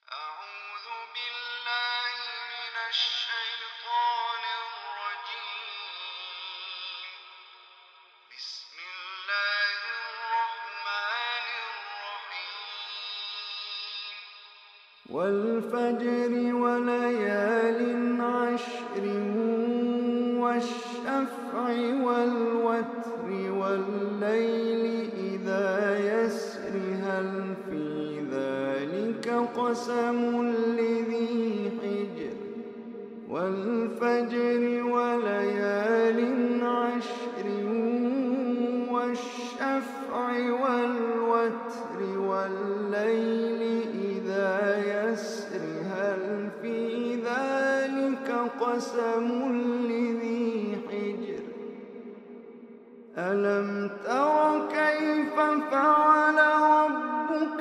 أعوذ بالله من الشيطان الرجيم. بسم الله الرحمن الرحيم. والفجر وليال عشر والشفع والوتر والليل إذا يسر هل في ذلك قسم لذي حجر والفجر وليال عشر والشفع والوتر والليل إذا يسر هل في ذلك قسم لذي حجر ألم تر كيف فعل ربك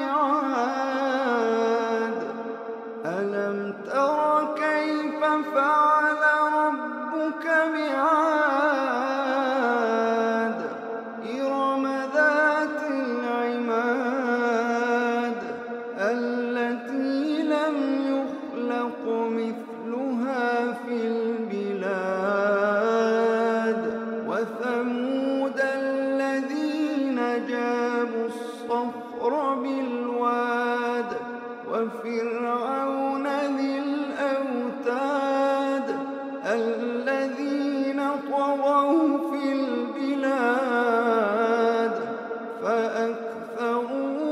بعاد ألم تر كيف فعل ربك بعاد إرم ذات العماد التي لم يخلق مثلها في البلاد وثمود الذين جابوا الصخر بالواد وفرعون ذي الأوتاد الذين طغوا في البلاد فأكثروا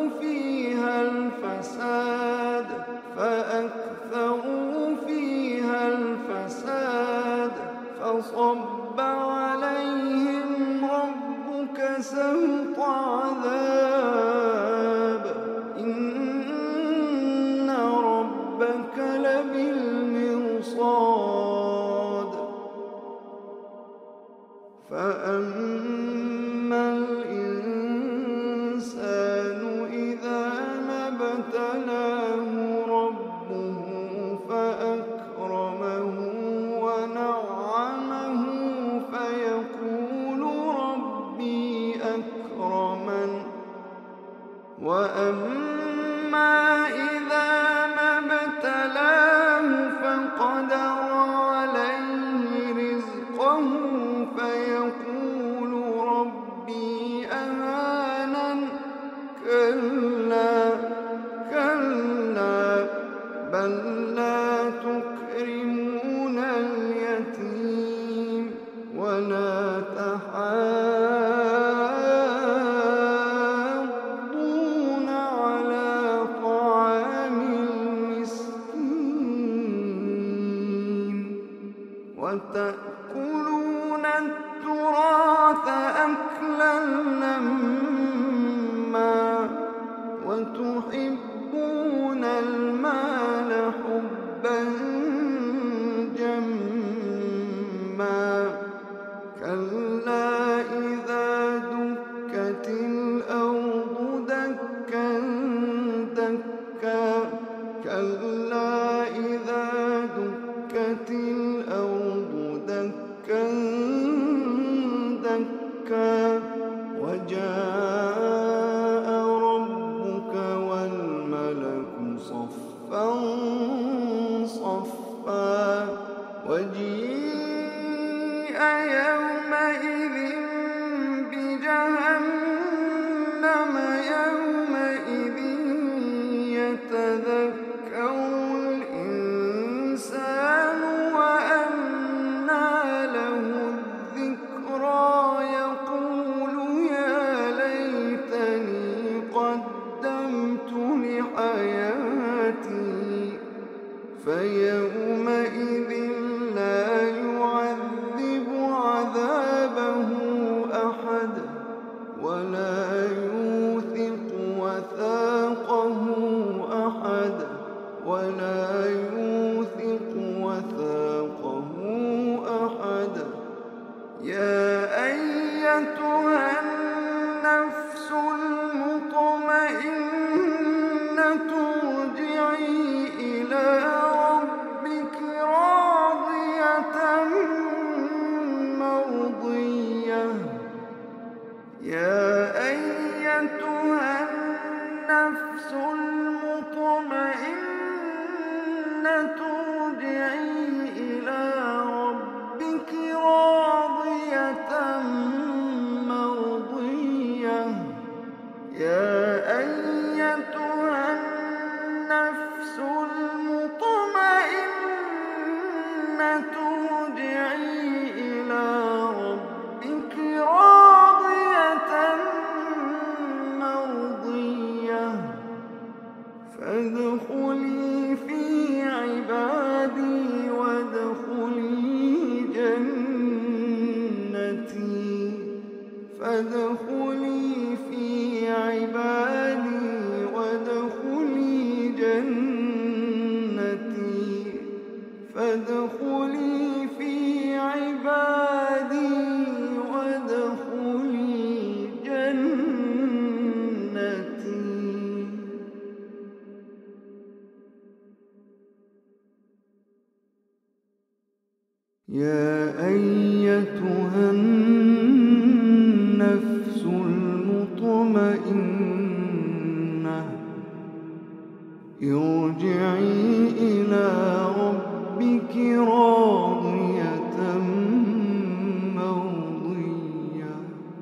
فيها الفساد فصب عليهم ربك سوط عذاب إن ربك لبالمرصاد فأما الإنسان إذا ما ابتلاه ربه فأكرمه ونعمه فيقول ربي أكرمن وأما إذا ما ابتلاه فقدر عليه رزقه فيقول ربي أهانن كلا بل لا تكرمون اليتيم ولا تحاضون على طعام المسكين وتأكلون التراث أكلا لما وتحبون المال حبا جما كلا إذا دكت الأرض دكا دكا كلا إذا دكت الأرض دكا دكا وجاء ربك والملك صفا صفا وجيء يومئذ بجهنم يومئذ يتذكر الإنسان وأنى له الذكرى يقول يا ليتني قدمت لحياتي فيومئذ لا يعذب عذابه فادخلي في عبادي وادخلي جنتي فادخلي في عبادي وادخلي جنتي. يا أيتها النفس المطمئنة ارجعي إلى ربك راضية مرضية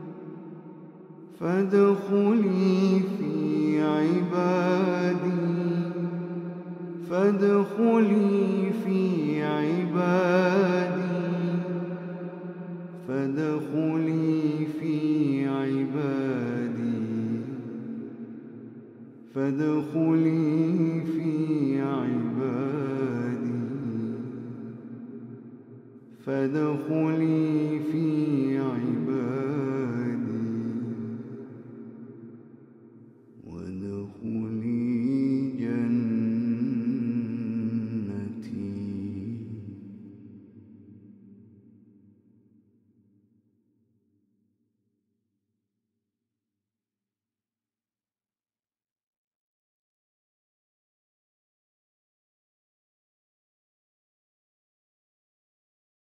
فادخلي في عبادي فادخلي في عبادي فادخلي في عبادي فادخلي في عبادي فادخلي في عبادي